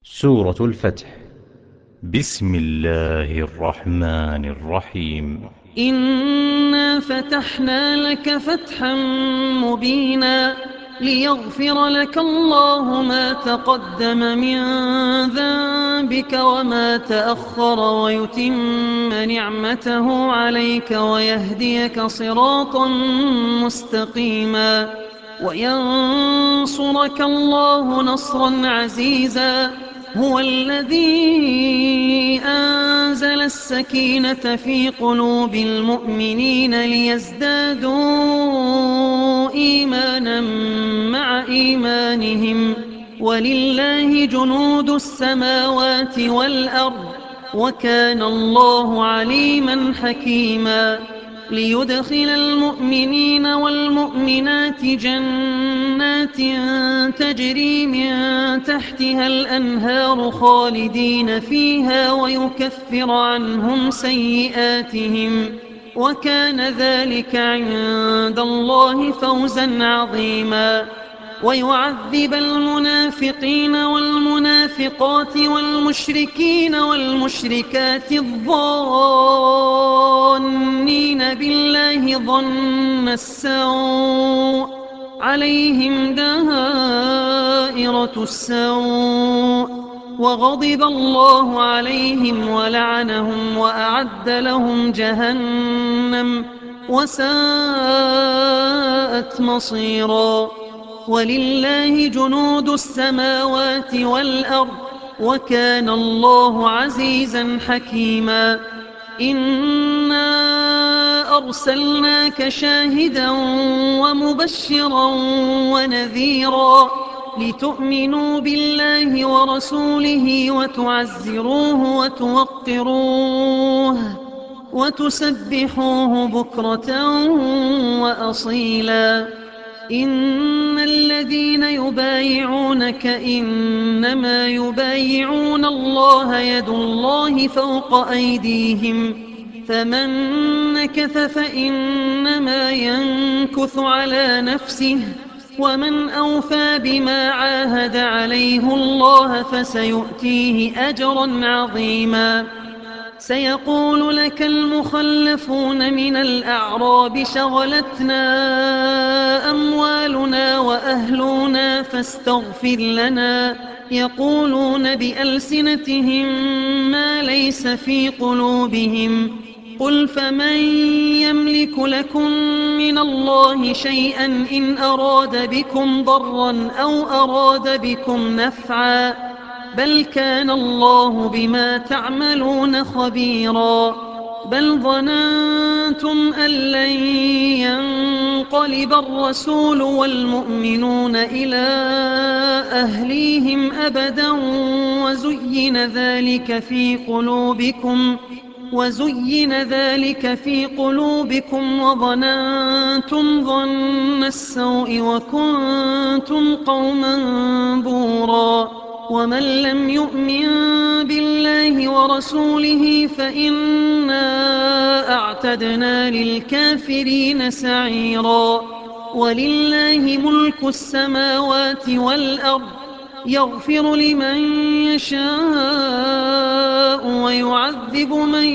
سورة الفتح. بسم الله الرحمن الرحيم. إنا فتحنا لك فتحا مبينا ليغفر لك الله ما تقدم من ذنبك وما تأخر ويتم نعمته عليك ويهديك صراطا مستقيما وينصرك الله نصرا عزيزا. هو الذي أنزل السكينة في قلوب المؤمنين ليزدادوا إيمانا مع إيمانهم ولله جنود السماوات والأرض وكان الله عليما حكيما. ليدخل المؤمنين والمؤمنات جنات تجري من تحتها الأنهار خالدين فيها ويكفر عنهم سيئاتهم وكان ذلك عند الله فوزا عظيما. ويعذب المنافقين والمنافقات والمشركين والمشركات الظانين بالله ظن السوء عليهم دائرة السوء وغضب الله عليهم ولعنهم وأعد لهم جهنم وساءت مصيرا. ولله جنود السماوات والأرض وكان الله عزيزا حكيما. إنا أرسلناك شاهدا ومبشرا ونذيرا لتؤمنوا بالله ورسوله وتعزروه وتوقروه وتسبحوه بكرة وأصيلا. إن الذين يبايعونك إنما يبايعون الله يد الله فوق أيديهم فمن نكث فإنما ينكث على نفسه ومن أوفى بما عاهد عليه الله فسيؤتيه أجرا عظيما. سيقول لك المخلفون من الأعراب شغلتنا أموالنا وأهلنا فاستغفر لنا يقولون بألسنتهم ما ليس في قلوبهم قل فمن يملك لكم من الله شيئا إن أراد بكم ضرا أو أراد بكم نفعا بل كان الله بما تعملون خبيرا. بل ظننتم أن لن ينقلب الرسول والمؤمنون إلى أهليهم أبدا وزين ذلك في قلوبكم وظننتم ظن السوء وكنتم قوما بورا. ومن لم يؤمن بالله ورسوله فإنا أعتدنا للكافرين سعيرا. ولله ملك السماوات والأرض يغفر لمن يشاء ويعذب من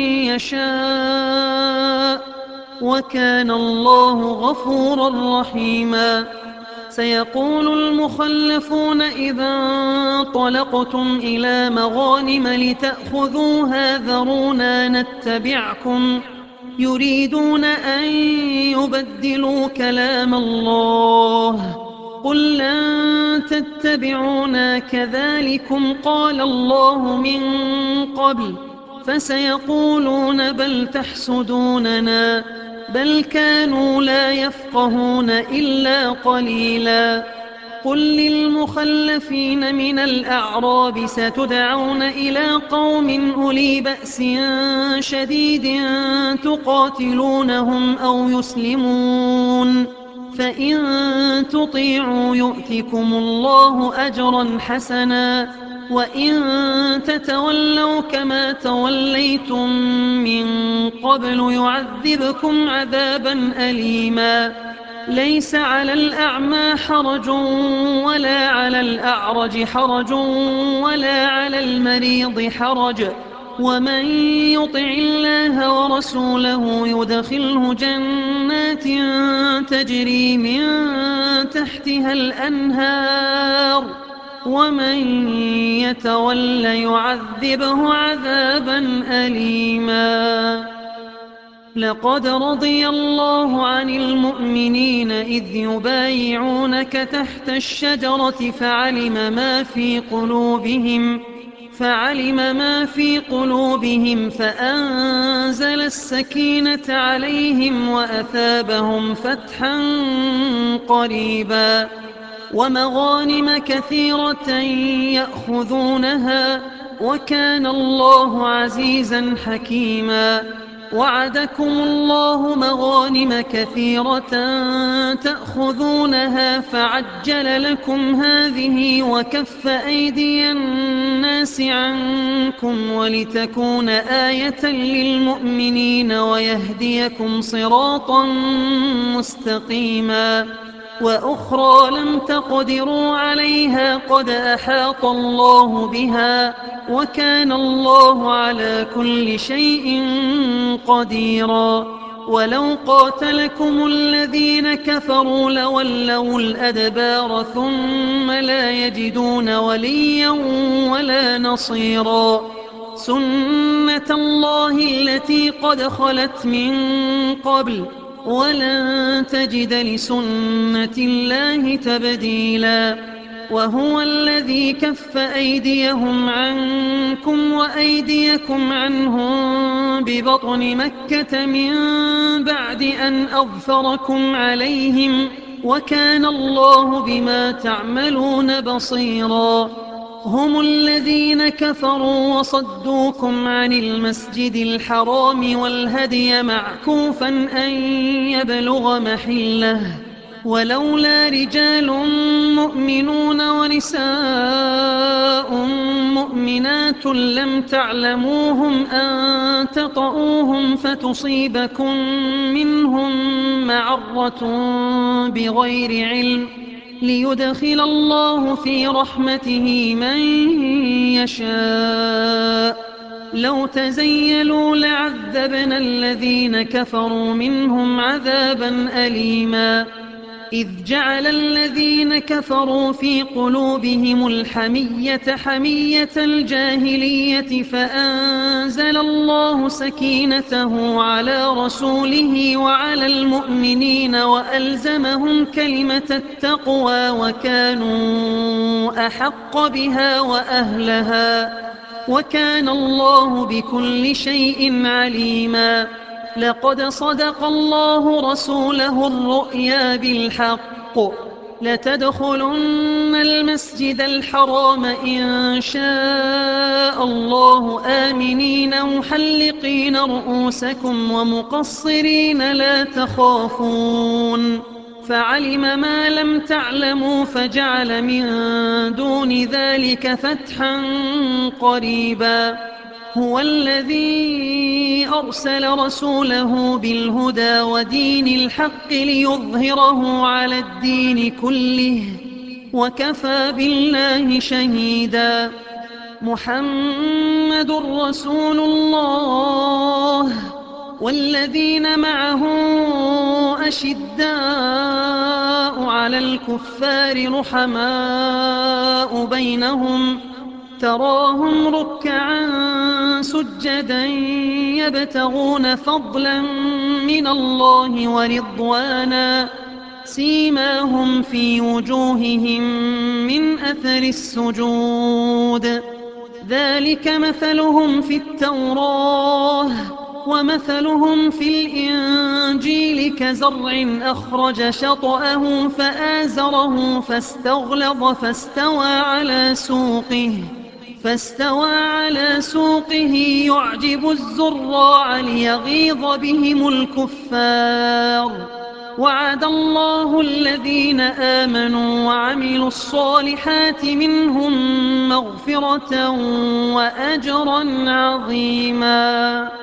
يشاء وكان الله غفورا رحيما. سيقول المخلفون إذا انطلقتم إلى مغانم لتأخذوها ذرونا نتبعكم يريدون أن يبدلوا كلام الله قل لن تتبعونا كذلكم قال الله من قبل فسيقولون بل تحسدوننا بل كانوا لا يفقهون إلا قليلا. قل للمخلفين من الأعراب ستدعون إلى قوم أولي بأس شديد تقاتلونهم أو يسلمون فإن تطيعوا يؤتكم الله أجرا حسنا وإن تتولوا كما توليتم من قبل يعذبكم عذابا أليما. ليس على الأعمى حرج ولا على الأعرج حرج ولا على المريض حرج، ومن يطع الله ورسوله يدخله جنات تجري من تحتها الأنهار، ومن يتول يعذبه عذابا أليما. لقد رضي الله عن المؤمنين إذ يبايعونك تحت الشجرة فعلم ما في قلوبهم فأنزل السكينة عليهم وأثابهم فتحا قريبا ومغانم كثيرة يأخذونها، وكان الله عزيزا حكيما. وعدكم الله مغانم كثيرة تأخذونها فعجل لكم هذه وكف أيدي الناس عنكم ولتكون آية للمؤمنين ويهديكم صراطا مستقيما. وأخرى لم تقدروا عليها قد أحاط الله بها، وكان الله على كل شيء قديرا. ولو قاتلكم الذين كفروا لولوا الأدبار ثم لا يجدون وليا ولا نصيرا. سنة الله التي قد خلت من قبل ولن تجد لسنة الله تبديلا. وهو الذي كف أيديهم عنكم وأيديكم عنهم ببطن مكة من بعد أن أظفركم عليهم، وكان الله بما تعملون بصيرا. هم الذين كفروا وصدوكم عن المسجد الحرام والهدي معكوفا أن يبلغ محله، ولولا رجال مؤمنون ونساء مؤمنات لم تعلموهم أن تطؤوهم فتصيبكم منهم معرة بغير علم، ليدخل الله في رحمته من يشاء. لو تزيلوا لعذبنا الذين كفروا منهم عذابا أليما. إذ جعل الذين كفروا في قلوبهم الحمية حمية الجاهلية فأنزل الله سكينته على رسوله وعلى المؤمنين وألزمهم كلمة التقوى وكانوا أحق بها وأهلها، وكان الله بكل شيء عليما. لقد صدق الله رسوله الرؤيا بالحق لتدخلن المسجد الحرام إن شاء الله آمنين محلقين رؤوسكم ومقصرين لا تخافون، فعلم ما لم تعلموا فجعل من دون ذلك فتحا قريبا. هو الذي أرسل رسوله بالهدى ودين الحق ليظهره على الدين كله وكفى بالله شهيدا. محمد رسول الله والذين معه أشداء على الكفار رحماء بينهم، تراهم ركعا سجدا يبتغون فضلا من الله ورضوانا، سيماهم في وجوههم من أثر السجود، ذلك مثلهم في التوراة ومثلهم في الإنجيل كزرع أخرج شطأه فآزره فاستغلظ فاستوى على سوقه يعجب الزراع ليغيظ بهم الكفار. وعد الله الذين آمنوا وعملوا الصالحات منهم مغفرة وأجرا عظيما.